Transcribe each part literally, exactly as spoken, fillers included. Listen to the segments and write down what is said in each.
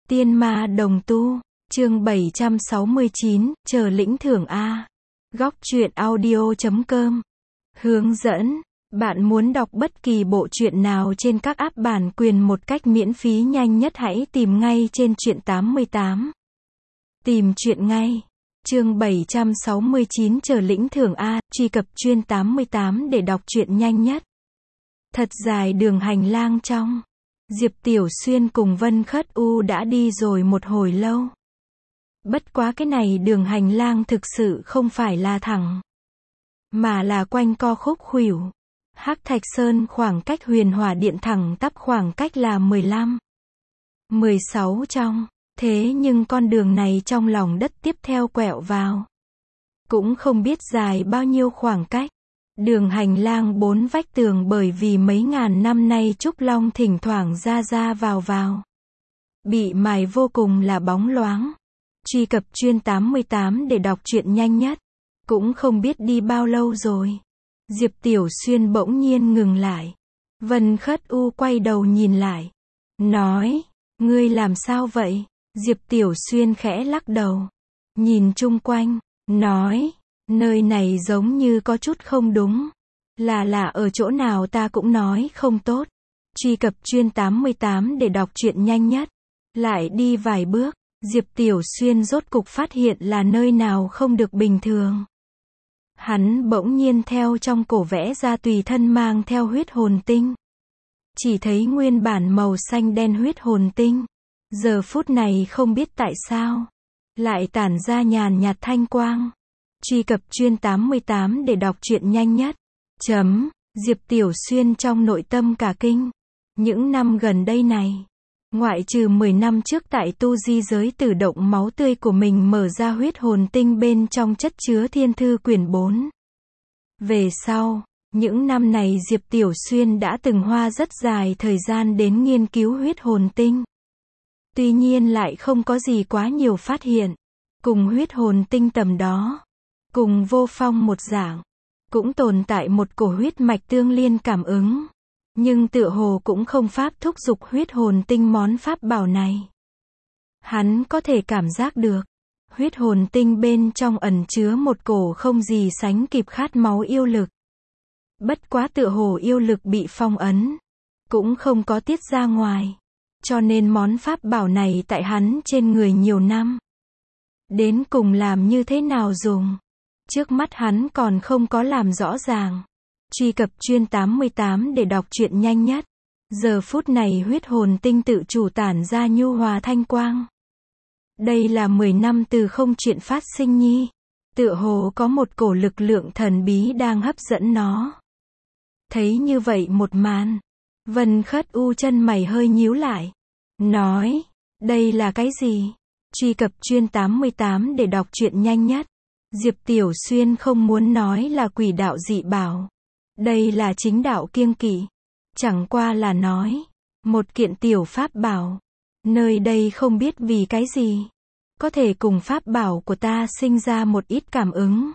Tiên ma đồng tu, chương bảy trăm sáu mươi chín, chờ lĩnh thưởng A. Góc truyện audio chấm com. Hướng dẫn, bạn muốn đọc bất kỳ bộ truyện nào trên các app bản quyền một cách miễn phí nhanh nhất hãy tìm ngay trên truyện tám mươi tám. Tìm truyện ngay. Chương bảy trăm sáu mươi chín chờ lĩnh thưởng A, truy cập chuyên tám mươi tám để đọc truyện nhanh nhất. Thật dài đường hành lang trong. Diệp Tiểu Xuyên cùng Vân Khất U đã đi rồi một hồi lâu. Bất quá cái này đường hành lang thực sự không phải là thẳng, mà là quanh co khúc khuỷu. Hắc Thạch Sơn khoảng cách Huyền Hỏa Điện thẳng tắp khoảng cách là mười lăm, mười sáu trong. Thế nhưng con đường này trong lòng đất tiếp theo quẹo vào, cũng không biết dài bao nhiêu khoảng cách. Đường hành lang bốn vách tường bởi vì mấy ngàn năm nay trúc long thỉnh thoảng ra ra vào vào, bị mài vô cùng là bóng loáng. Truy cập chuyên tám mươi tám để đọc truyện nhanh nhất. Cũng không biết đi bao lâu rồi. Diệp Tiểu Xuyên bỗng nhiên ngừng lại. Vân Khất U quay đầu nhìn lại, nói, ngươi làm sao vậy? Diệp Tiểu Xuyên khẽ lắc đầu, nhìn chung quanh, nói, nơi này giống như có chút không đúng. Là là ở chỗ nào ta cũng nói không tốt. Truy cập chuyên tám mươi tám để đọc truyện nhanh nhất. Lại đi vài bước, Diệp Tiểu Xuyên rốt cục phát hiện là nơi nào không được bình thường. Hắn bỗng nhiên theo trong cổ vẽ ra tùy thân mang theo huyết hồn tinh. Chỉ thấy nguyên bản màu xanh đen huyết hồn tinh, giờ phút này không biết tại sao, lại tản ra nhàn nhạt thanh quang. Truy cập chuyên tám mươi tám để đọc truyện nhanh nhất. Chấm, Diệp Tiểu Xuyên trong nội tâm cả kinh. Những năm gần đây này, ngoại trừ mười năm trước tại tu di giới tử động máu tươi của mình mở ra huyết hồn tinh bên trong chất chứa thiên thư quyển bốn. Về sau, những năm này Diệp Tiểu Xuyên đã từng hoa rất dài thời gian đến nghiên cứu huyết hồn tinh. Tuy nhiên lại không có gì quá nhiều phát hiện. Cùng huyết hồn tinh tầm đó, cùng vô phong một dạng, cũng tồn tại một cổ huyết mạch tương liên cảm ứng. Nhưng tựa hồ cũng không pháp thúc giục huyết hồn tinh món pháp bảo này. Hắn có thể cảm giác được, huyết hồn tinh bên trong ẩn chứa một cổ không gì sánh kịp khát máu yêu lực. Bất quá tựa hồ yêu lực bị phong ấn, cũng không có tiết ra ngoài. Cho nên món pháp bảo này tại hắn trên người nhiều năm. Đến cùng làm như thế nào dùng? Trước mắt hắn còn không có làm rõ ràng. Truy cập chuyên tám mươi tám để đọc truyện nhanh nhất. Giờ phút này huyết hồn tinh tự chủ tản ra nhu hòa thanh quang. Đây là mười năm từ không chuyện phát sinh nhi. Tựa hồ có một cổ lực lượng thần bí đang hấp dẫn nó. Thấy như vậy một màn, Vân Khất U chân mày hơi nhíu lại, nói, đây là cái gì? Truy cập chuyên tám mươi tám để đọc truyện nhanh nhất. Diệp Tiểu Xuyên không muốn nói là quỷ đạo dị bảo. Đây là chính đạo kiêng kỵ. Chẳng qua là nói, một kiện tiểu pháp bảo. Nơi đây không biết vì cái gì, có thể cùng pháp bảo của ta sinh ra một ít cảm ứng.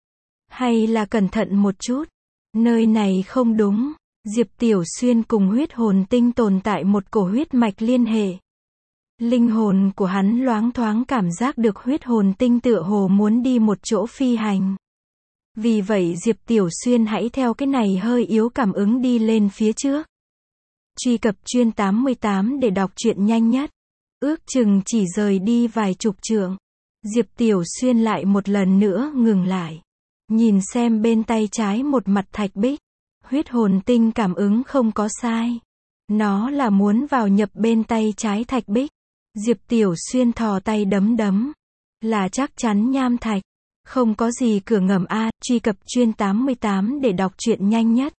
Hay là cẩn thận một chút. Nơi này không đúng. Diệp Tiểu Xuyên cùng huyết hồn tinh tồn tại một cổ huyết mạch liên hệ. Linh hồn của hắn loáng thoáng cảm giác được huyết hồn tinh tựa hồ muốn đi một chỗ phi hành. Vì vậy Diệp Tiểu Xuyên hãy theo cái này hơi yếu cảm ứng đi lên phía trước. Truy cập chuyên tám mươi tám để đọc truyện nhanh nhất. Ước chừng chỉ rời đi vài chục trượng, Diệp Tiểu Xuyên lại một lần nữa ngừng lại. Nhìn xem bên tay trái một mặt thạch bích. Huyết hồn tinh cảm ứng không có sai. Nó là muốn vào nhập bên tay trái thạch bích. Diệp Tiểu Xuyên thò tay đấm đấm. Là chắc chắn nham thạch. Không có gì cửa ngầm A. Truy cập chuyên tám mươi tám để đọc truyện nhanh nhất.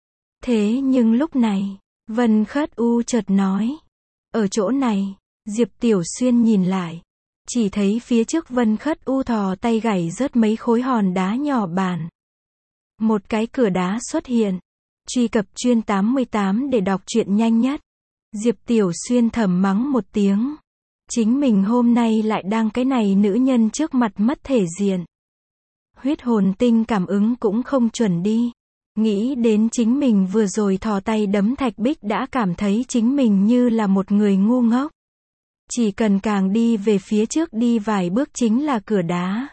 Thế nhưng lúc này, Vân Khất U chợt nói, ở chỗ này. Diệp Tiểu Xuyên nhìn lại, chỉ thấy phía trước Vân Khất U thò tay gảy rớt mấy khối hòn đá nhỏ bản. Một cái cửa đá xuất hiện. Truy cập chuyên tám mươi tám để đọc truyện nhanh nhất. Diệp Tiểu Xuyên thầm mắng một tiếng. Chính mình hôm nay lại đang cái này nữ nhân trước mặt mất thể diện. Huyết hồn tinh cảm ứng cũng không chuẩn đi. Nghĩ đến chính mình vừa rồi thò tay đấm thạch bích đã cảm thấy chính mình như là một người ngu ngốc. Chỉ cần càng đi về phía trước đi vài bước chính là cửa đá.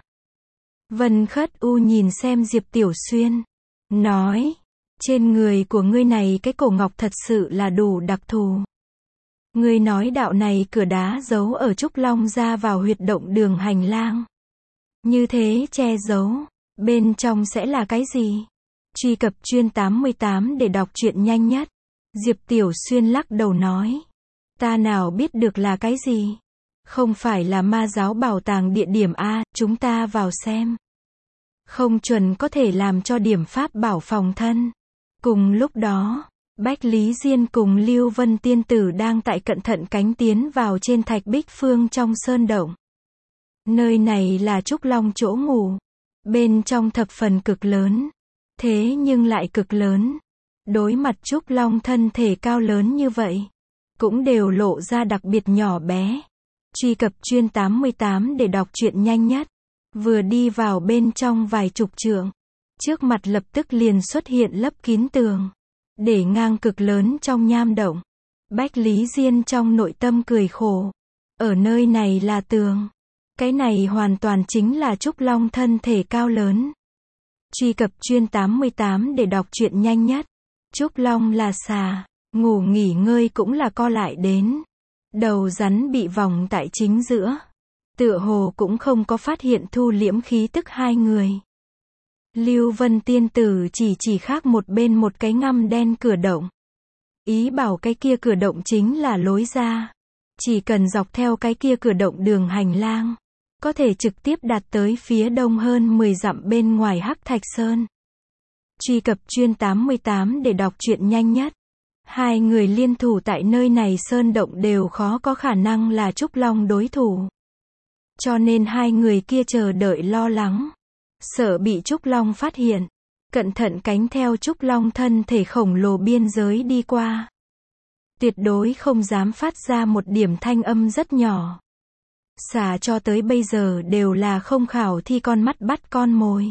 Vân Khất U nhìn xem Diệp Tiểu Xuyên. Nói. Trên người của ngươi này cái cổ ngọc thật sự là đủ đặc thù. Ngươi nói đạo này cửa đá giấu ở Trúc Long ra vào huyệt động đường hành lang. Như thế che giấu. Bên trong sẽ là cái gì? Truy cập chuyên tám mươi tám để đọc truyện nhanh nhất. Diệp Tiểu Xuyên lắc đầu nói. Ta nào biết được là cái gì? Không phải là ma giáo bảo tàng địa điểm A, chúng ta vào xem. Không chuẩn có thể làm cho điểm pháp bảo phòng thân. Cùng lúc đó, Bách Lý Diên cùng Lưu Vân Tiên Tử đang tại cận thận cánh tiến vào trên thạch bích phương trong sơn động. Nơi này là Trúc Long chỗ ngủ. Bên trong thập phần cực lớn. Thế nhưng lại cực lớn. Đối mặt Trúc Long thân thể cao lớn như vậy. Cũng đều lộ ra đặc biệt nhỏ bé. Truy cập chuyên tám mươi tám để đọc truyện nhanh nhất. Vừa đi vào bên trong vài chục trượng. Trước mặt lập tức liền xuất hiện lấp kín tường. Để ngang cực lớn trong nham động. Bách Lý Diên trong nội tâm cười khổ. Ở nơi này là tường. Cái này hoàn toàn chính là Trúc Long thân thể cao lớn. Truy cập chuyên tám mươi tám để đọc truyện nhanh nhất. Trúc Long là xà. Ngủ nghỉ ngơi cũng là co lại đến. Đầu rắn bị vòng tại chính giữa. Tựa hồ cũng không có phát hiện thu liễm khí tức hai người. Lưu Vân Tiên Tử chỉ chỉ khác một bên một cái ngăm đen cửa động. Ý bảo cái kia cửa động chính là lối ra. Chỉ cần dọc theo cái kia cửa động đường hành lang. Có thể trực tiếp đạt tới phía đông hơn mười dặm bên ngoài Hắc Thạch Sơn. Truy cập chuyên tám mươi tám để đọc truyện nhanh nhất. Hai người liên thủ tại nơi này sơn động đều khó có khả năng là Trúc Long đối thủ. Cho nên hai người kia chờ đợi lo lắng. Sợ bị Trúc Long phát hiện. Cẩn thận cánh theo Trúc Long thân thể khổng lồ biên giới đi qua. Tuyệt đối không dám phát ra một điểm thanh âm rất nhỏ. Xà cho tới bây giờ đều là không khảo thi con mắt bắt con mồi.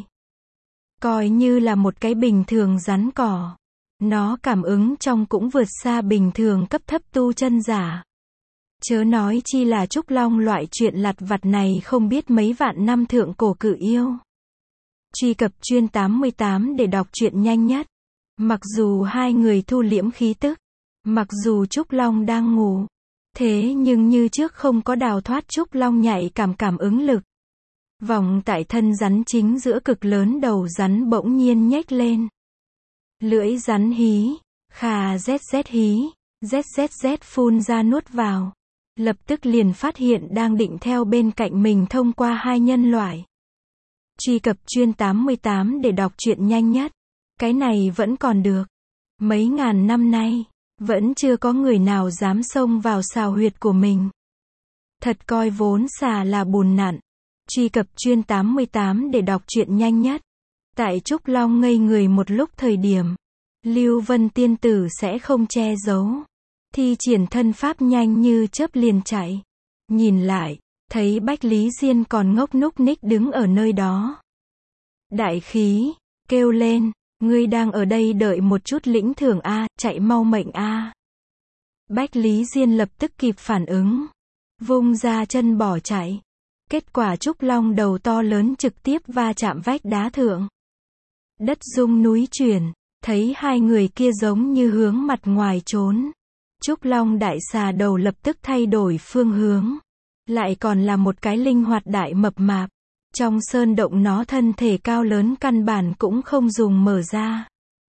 Coi như là một cái bình thường rắn cỏ. Nó cảm ứng trong cũng vượt xa bình thường cấp thấp tu chân giả. Chớ nói chi là Trúc Long loại chuyện lặt vặt này không biết mấy vạn năm thượng cổ cự yêu. Truy cập chuyên tám mươi tám để đọc truyện nhanh nhất. Mặc dù hai người thu liễm khí tức. Mặc dù Trúc Long đang ngủ. Thế nhưng như trước không có đào thoát Trúc Long nhạy cảm cảm ứng lực. Vòng tại thân rắn chính giữa cực lớn đầu rắn bỗng nhiên nhếch lên. Lưỡi rắn hí. Khà zz hí. Zzz phun ra nuốt vào. Lập tức liền phát hiện đang định theo bên cạnh mình thông qua hai nhân loại. Truy cập chuyên tám mươi tám để đọc truyện nhanh nhất. Cái này vẫn còn được. Mấy ngàn năm nay. Vẫn chưa có người nào dám xông vào xào huyệt của mình. Thật coi vốn xà là bùn nặn. Truy cập chuyên tám mươi tám để đọc truyện nhanh nhất. Tại Trúc Long ngây người một lúc thời điểm. Lưu Vân Tiên Tử sẽ không che giấu. Thi triển thân pháp nhanh như chớp liền chạy. Nhìn lại, thấy Bách Lý Diên còn ngốc núc ních đứng ở nơi đó. Đại khí, kêu lên. Ngươi đang ở đây đợi một chút lĩnh thưởng A, chạy mau mệnh A. Bách Lý Diên lập tức kịp phản ứng. Vung ra chân bỏ chạy. Kết quả Trúc Long đầu to lớn trực tiếp va chạm vách đá thượng. Đất rung núi chuyển, thấy hai người kia giống như hướng mặt ngoài trốn. Trúc Long đại xà đầu lập tức thay đổi phương hướng. Lại còn là một cái linh hoạt đại mập mạp. Trong sơn động nó thân thể cao lớn căn bản cũng không dùng mở ra.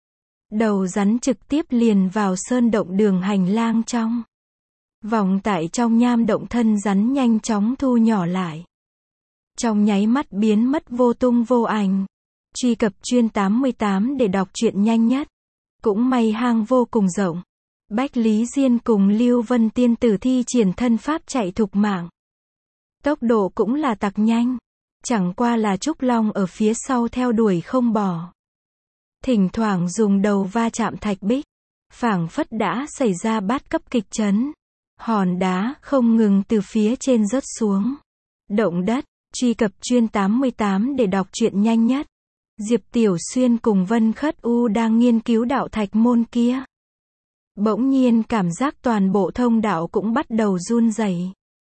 Đầu rắn trực tiếp liền vào sơn động đường hành lang trong. Vòng tại trong nham động thân rắn nhanh chóng thu nhỏ lại. Trong nháy mắt biến mất vô tung vô ảnh. Truy cập chuyên tám mươi tám để đọc truyện nhanh nhất. Cũng may hang vô cùng rộng. Bách Lý Diên cùng Lưu Vân Tiên Tử thi triển thân pháp chạy thục mạng. Tốc độ cũng là tặc nhanh. Chẳng qua là Trúc Long ở phía sau theo đuổi không bỏ. Thỉnh thoảng dùng đầu va chạm thạch bích. Phảng phất đã xảy ra bát cấp kịch chấn. Hòn đá không ngừng từ phía trên rớt xuống. Động đất. Truy cập chuyên tám mươi tám để đọc truyện nhanh nhất. Diệp Tiểu Xuyên cùng Vân Khất U đang nghiên cứu đạo thạch môn kia. Bỗng nhiên cảm giác toàn bộ thông đạo cũng bắt đầu run rẩy.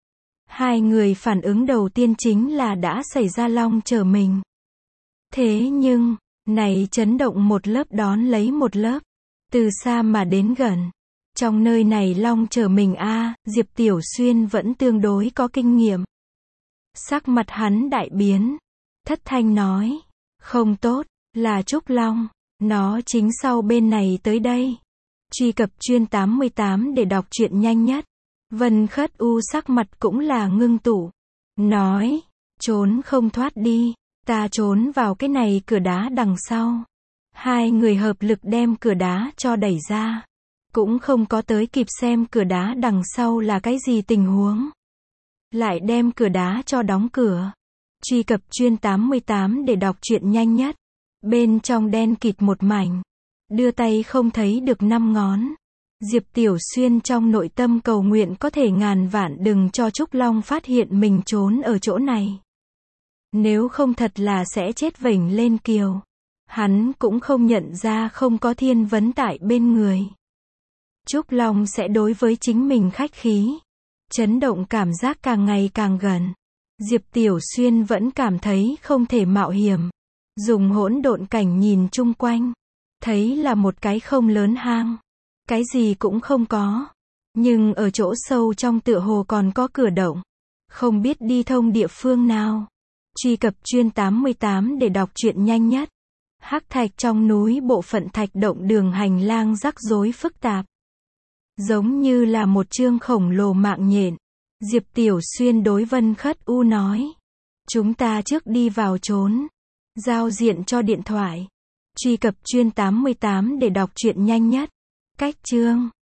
Hai người phản ứng đầu tiên chính là đã xảy ra long chờ mình. Thế nhưng, này chấn động một lớp đón lấy một lớp. Từ xa mà đến gần. Trong nơi này long chờ mình a, Diệp Tiểu Xuyên vẫn tương đối có kinh nghiệm. Sắc mặt hắn đại biến. Thất thanh nói. Không tốt, là Trúc Long. Nó chính sau bên này tới đây. Truy cập chuyên tám mươi tám để đọc truyện nhanh nhất. Vân Khất U sắc mặt cũng là ngưng tụ. Nói. Trốn không thoát đi. Ta trốn vào cái này cửa đá đằng sau. Hai người hợp lực đem cửa đá cho đẩy ra. Cũng không có tới kịp xem cửa đá đằng sau là cái gì tình huống. Lại đem cửa đá cho đóng cửa. Truy cập chuyên tám mươi tám để đọc truyện nhanh nhất. Bên trong đen kịt một mảnh. Đưa tay không thấy được năm ngón. Diệp Tiểu Xuyên trong nội tâm cầu nguyện có thể ngàn vạn đừng cho Trúc Long phát hiện mình trốn ở chỗ này. Nếu không thật là sẽ chết vểnh lên kiều. Hắn cũng không nhận ra không có thiên vấn tại bên người. Trúc Long sẽ đối với chính mình khách khí. Chấn động cảm giác càng ngày càng gần. Diệp Tiểu Xuyên vẫn cảm thấy không thể mạo hiểm. Dùng hỗn độn cảnh nhìn chung quanh. Thấy là một cái không lớn hang. Cái gì cũng không có. Nhưng ở chỗ sâu trong tựa hồ còn có cửa động. Không biết đi thông địa phương nào. Truy cập chuyên tám mươi tám để đọc truyện nhanh nhất. Hắc thạch trong núi bộ phận thạch động đường hành lang rắc rối phức tạp. Giống như là một chương khổng lồ mạng nhện. Diệp Tiểu Xuyên đối Vân Khất U nói. Chúng ta trước đi vào trốn. Giao diện cho điện thoại. Truy cập chuyên tám mươi tám để đọc truyện nhanh nhất. Cách chương